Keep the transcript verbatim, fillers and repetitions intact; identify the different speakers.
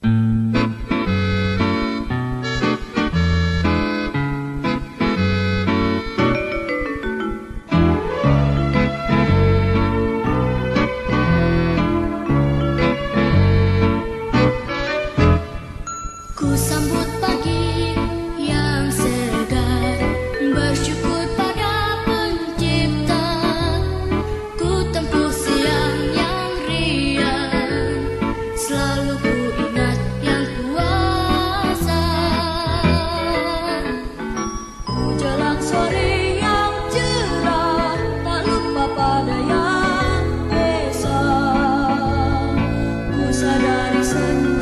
Speaker 1: Ku sambut pagi yang segar, bersyukur pada Pencipta. Ku tempuh siang yang riang, selalu ku ingat yang kuasa. Menjelang sore yang cerah, tak lupa pada yang esa. Ku sadari sendiri